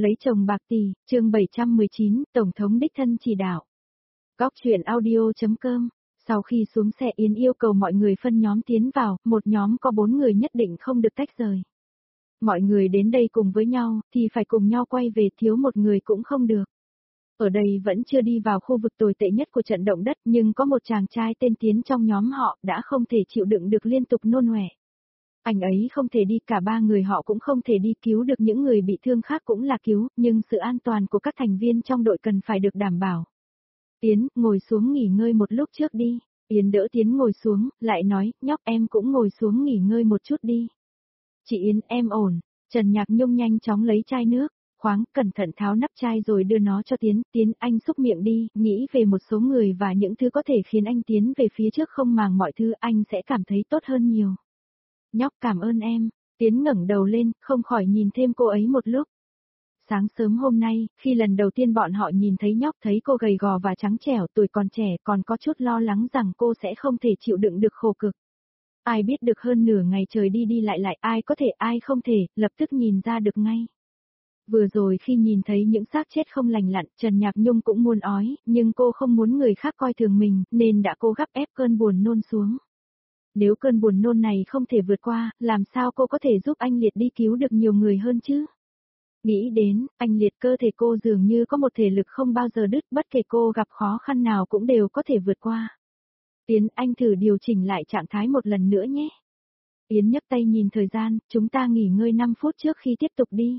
Lấy chồng bạc tỷ, chương 719, Tổng thống đích thân chỉ đạo. Góc chuyện audio.com. Sau khi xuống xe Yến yêu cầu mọi người phân nhóm tiến vào, một nhóm có 4 người nhất định không được tách rời. Mọi người đến đây cùng với nhau, thì phải cùng nhau quay về, thiếu một người cũng không được. Ở đây vẫn chưa đi vào khu vực tồi tệ nhất của trận động đất, nhưng có một chàng trai tên Tiến trong nhóm họ đã không thể chịu đựng được liên tục nôn ọe. Anh ấy không thể đi, cả 3 người họ cũng không thể đi, cứu được những người bị thương khác cũng là cứu, nhưng sự an toàn của các thành viên trong đội cần phải được đảm bảo. Tiến, ngồi xuống nghỉ ngơi một lúc trước đi. Yến đỡ Tiến ngồi xuống, lại nói, nhóc em cũng ngồi xuống nghỉ ngơi một chút đi. Chị Yến, em ổn. Trần Nhạc Nhung nhanh chóng lấy chai nước, khoáng, cẩn thận tháo nắp chai rồi đưa nó cho Tiến. Tiến, anh xúc miệng đi, nghĩ về một số người và những thứ có thể khiến anh tiến về phía trước, không màng mọi thứ, anh sẽ cảm thấy tốt hơn nhiều. Nhóc cảm ơn em. Tiến ngẩng đầu lên, không khỏi nhìn thêm cô ấy một lúc. Sáng sớm hôm nay, khi lần đầu tiên bọn họ nhìn thấy nhóc, thấy cô gầy gò và trắng trẻo, tuổi còn trẻ, còn có chút lo lắng rằng cô sẽ không thể chịu đựng được khổ cực. Ai biết được hơn nửa ngày trời đi đi lại lại, ai có thể ai không thể, lập tức nhìn ra được ngay. Vừa rồi khi nhìn thấy những xác chết không lành lặn, Trần Nhạc Nhung cũng muốn ói, nhưng cô không muốn người khác coi thường mình, nên đã cố gắng ép cơn buồn nôn xuống. Nếu cơn buồn nôn này không thể vượt qua, làm sao cô có thể giúp anh Liệt đi cứu được nhiều người hơn chứ? Nghĩ đến, anh Liệt, cơ thể cô dường như có một thể lực không bao giờ đứt, bất kể cô gặp khó khăn nào cũng đều có thể vượt qua. Tiến, anh thử điều chỉnh lại trạng thái một lần nữa nhé. Yến nhấc tay nhìn thời gian, chúng ta nghỉ ngơi 5 phút trước khi tiếp tục đi.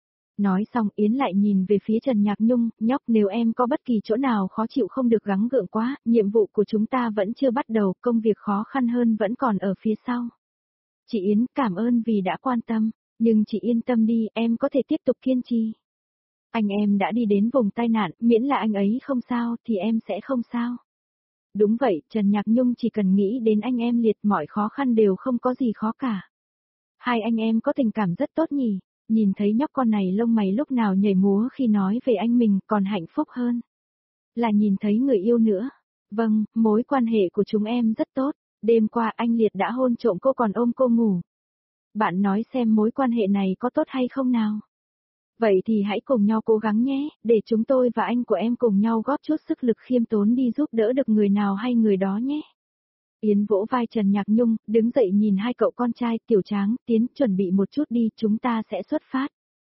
Nói xong Yến lại nhìn về phía Trần Nhạc Nhung, nhóc, nếu em có bất kỳ chỗ nào khó chịu không được gắng gượng quá, nhiệm vụ của chúng ta vẫn chưa bắt đầu, công việc khó khăn hơn vẫn còn ở phía sau. Chị Yến, cảm ơn vì đã quan tâm, nhưng chị yên tâm đi, em có thể tiếp tục kiên trì. Anh em đã đi đến vùng tai nạn, miễn là anh ấy không sao thì em sẽ không sao. Đúng vậy, Trần Nhạc Nhung chỉ cần nghĩ đến anh em Liệt, mọi khó khăn đều không có gì khó cả. Hai anh em có tình cảm rất tốt nhỉ, nhìn thấy nhóc con này lông mày lúc nào nhảy múa khi nói về anh mình, còn hạnh phúc hơn là nhìn thấy người yêu nữa. Vâng, mối quan hệ của chúng em rất tốt, đêm qua anh Liệt đã hôn trộm cô còn ôm cô ngủ. Bạn nói xem mối quan hệ này có tốt hay không nào? Vậy thì hãy cùng nhau cố gắng nhé, để chúng tôi và anh của em cùng nhau góp chút sức lực khiêm tốn đi giúp đỡ được người nào hay người đó nhé. Yến vỗ vai Trần Nhạc Nhung, đứng dậy nhìn hai cậu con trai, Tiểu Tráng, Tiến, chuẩn bị một chút đi, chúng ta sẽ xuất phát.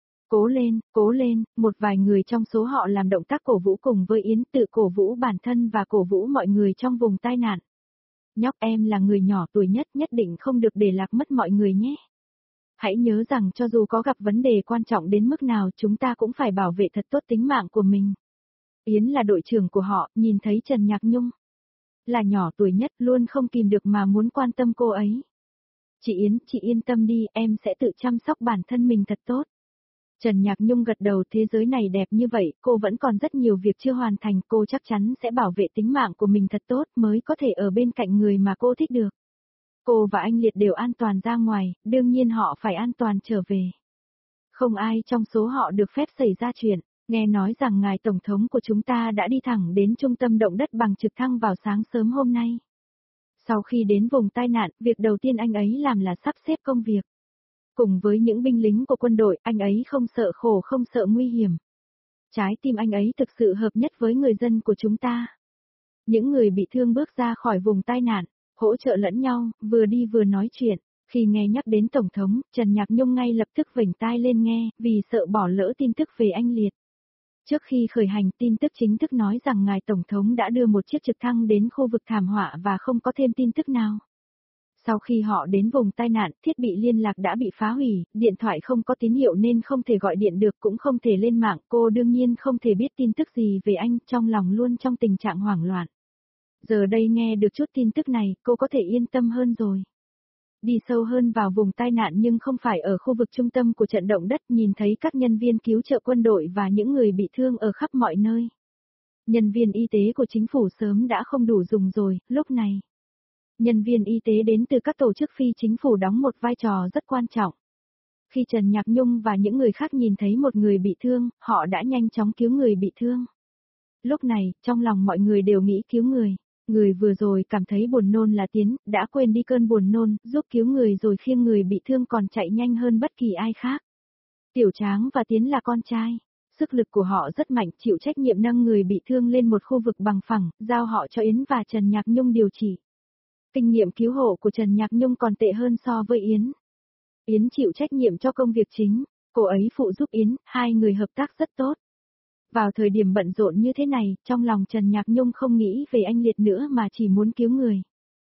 Cố lên, một vài người trong số họ làm động tác cổ vũ cùng với Yến, tự cổ vũ bản thân và cổ vũ mọi người trong vùng tai nạn. Nhóc, em là người nhỏ tuổi nhất, nhất định không được để lạc mất mọi người nhé. Hãy nhớ rằng cho dù có gặp vấn đề quan trọng đến mức nào, chúng ta cũng phải bảo vệ thật tốt tính mạng của mình. Yến là đội trưởng của họ, nhìn thấy Trần Nhạc Nhung là nhỏ tuổi nhất, luôn không kìm được mà muốn quan tâm cô ấy. Chị Yến, chị yên tâm đi, em sẽ tự chăm sóc bản thân mình thật tốt. Trần Nhạc Nhung gật đầu, thế giới này đẹp như vậy, cô vẫn còn rất nhiều việc chưa hoàn thành, cô chắc chắn sẽ bảo vệ tính mạng của mình thật tốt mới có thể ở bên cạnh người mà cô thích được. Cô và anh Liệt đều an toàn ra ngoài, đương nhiên họ phải an toàn trở về. Không ai trong số họ được phép xảy ra chuyện. Nghe nói rằng ngài Tổng thống của chúng ta đã đi thẳng đến trung tâm động đất bằng trực thăng vào sáng sớm hôm nay. Sau khi đến vùng tai nạn, việc đầu tiên anh ấy làm là sắp xếp công việc. Cùng với những binh lính của quân đội, anh ấy không sợ khổ, không sợ nguy hiểm. Trái tim anh ấy thực sự hợp nhất với người dân của chúng ta. Những người bị thương bước ra khỏi vùng tai nạn, hỗ trợ lẫn nhau, vừa đi vừa nói chuyện. Khi nghe nhắc đến Tổng thống, Trần Nhạc Nhung ngay lập tức vểnh tai lên nghe, vì sợ bỏ lỡ tin tức về anh Liệt. Trước khi khởi hành, tin tức chính thức nói rằng ngài Tổng thống đã đưa một chiếc trực thăng đến khu vực thảm họa và không có thêm tin tức nào. Sau khi họ đến vùng tai nạn, thiết bị liên lạc đã bị phá hủy, điện thoại không có tín hiệu nên không thể gọi điện được, cũng không thể lên mạng, cô đương nhiên không thể biết tin tức gì về anh, trong lòng luôn trong tình trạng hoảng loạn. Giờ đây nghe được chút tin tức này, cô có thể yên tâm hơn rồi. Đi sâu hơn vào vùng tai nạn nhưng không phải ở khu vực trung tâm của trận động đất, nhìn thấy các nhân viên cứu trợ quân đội và những người bị thương ở khắp mọi nơi. Nhân viên y tế của chính phủ sớm đã không đủ dùng rồi, lúc này. Nhân viên y tế đến từ các tổ chức phi chính phủ đóng một vai trò rất quan trọng. Khi Trần Nhạc Nhung và những người khác nhìn thấy một người bị thương, họ đã nhanh chóng cứu người bị thương. Lúc này, trong lòng mọi người đều nghĩ cứu người. Người vừa rồi cảm thấy buồn nôn là Tiến, đã quên đi cơn buồn nôn, giúp cứu người rồi khiêng người bị thương còn chạy nhanh hơn bất kỳ ai khác. Tiểu Tráng và Tiến là con trai. Sức lực của họ rất mạnh, chịu trách nhiệm nâng người bị thương lên một khu vực bằng phẳng, giao họ cho Yến và Trần Nhạc Nhung điều trị. Kinh nghiệm cứu hộ của Trần Nhạc Nhung còn tệ hơn so với Yến. Yến chịu trách nhiệm cho công việc chính, cô ấy phụ giúp Yến, hai người hợp tác rất tốt. Vào thời điểm bận rộn như thế này, trong lòng Trần Nhạc Nhung không nghĩ về anh Liệt nữa mà chỉ muốn cứu người.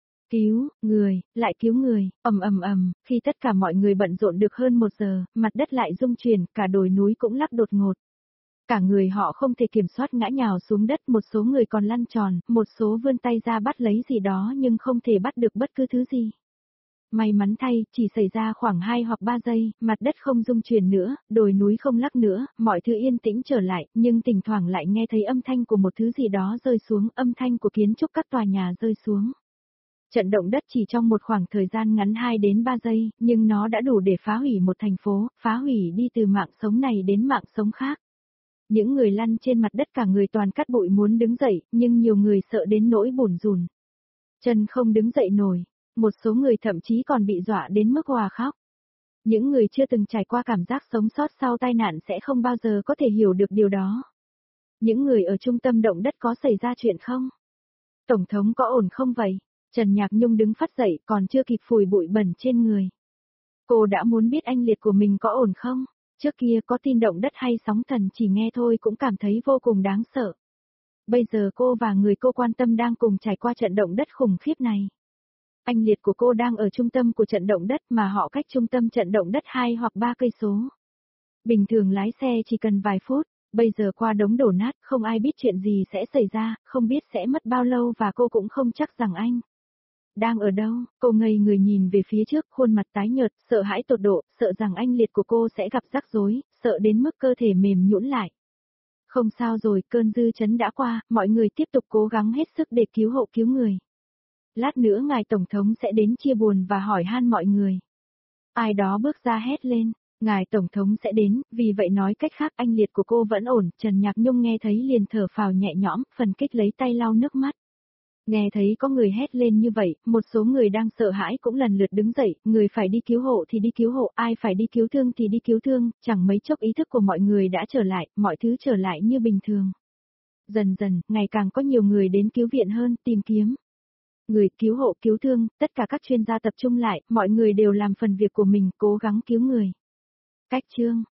Cứu, người, lại cứu người, ầm, khi tất cả mọi người bận rộn được hơn 1 giờ, mặt đất lại rung chuyển, cả đồi núi cũng lắc đột ngột. Cả người họ không thể kiểm soát ngã nhào xuống đất, một số người còn lăn tròn, một số vươn tay ra bắt lấy gì đó nhưng không thể bắt được bất cứ thứ gì. May mắn thay, chỉ xảy ra khoảng 2 hoặc 3 giây, mặt đất không rung chuyển nữa, đồi núi không lắc nữa, mọi thứ yên tĩnh trở lại, nhưng thỉnh thoảng lại nghe thấy âm thanh của một thứ gì đó rơi xuống, âm thanh của kiến trúc các tòa nhà rơi xuống. Trận động đất chỉ trong một khoảng thời gian ngắn 2 đến 3 giây, nhưng nó đã đủ để phá hủy một thành phố, phá hủy đi từ mạng sống này đến mạng sống khác. Những người lăn trên mặt đất cả người toàn cát bụi muốn đứng dậy, nhưng nhiều người sợ đến nỗi bủn rủn. Chân không đứng dậy nổi, một số người thậm chí còn bị dọa đến mức òa khóc. Những người chưa từng trải qua cảm giác sống sót sau tai nạn sẽ không bao giờ có thể hiểu được điều đó. Những người ở trung tâm động đất có xảy ra chuyện không? Tổng thống có ổn không vậy? Trần Nhạc Nhung đứng phát dậy còn chưa kịp phủi bụi bẩn trên người. Cô đã muốn biết anh Liệt của mình có ổn không? Trước kia có tin động đất hay sóng thần chỉ nghe thôi cũng cảm thấy vô cùng đáng sợ. Bây giờ cô và người cô quan tâm đang cùng trải qua trận động đất khủng khiếp này. Anh Liệt của cô đang ở trung tâm của trận động đất mà họ cách trung tâm trận động đất 2 hoặc 3 cây số. Bình thường lái xe chỉ cần vài phút, bây giờ qua đống đổ nát không ai biết chuyện gì sẽ xảy ra, không biết sẽ mất bao lâu và cô cũng không chắc rằng anh đang ở đâu. Cô ngây người nhìn về phía trước, khuôn mặt tái nhợt, sợ hãi tột độ, sợ rằng anh Liệt của cô sẽ gặp rắc rối, sợ đến mức cơ thể mềm nhũn lại. Không sao rồi, cơn dư chấn đã qua, mọi người tiếp tục cố gắng hết sức để cứu hộ cứu người. Lát nữa ngài Tổng thống sẽ đến chia buồn và hỏi han mọi người. Ai đó bước ra hét lên, ngài Tổng thống sẽ đến, vì vậy nói cách khác anh Liệt của cô vẫn ổn. Trần Nhạc Nhung nghe thấy liền thở phào nhẹ nhõm, phần kích lấy tay lau nước mắt. Nghe thấy có người hét lên như vậy, một số người đang sợ hãi cũng lần lượt đứng dậy, người phải đi cứu hộ thì đi cứu hộ, ai phải đi cứu thương thì đi cứu thương, chẳng mấy chốc ý thức của mọi người đã trở lại, mọi thứ trở lại như bình thường. Dần dần, ngày càng có nhiều người đến cứu viện hơn, tìm kiếm. Người cứu hộ cứu thương, tất cả các chuyên gia tập trung lại, mọi người đều làm phần việc của mình, cố gắng cứu người. Cách chương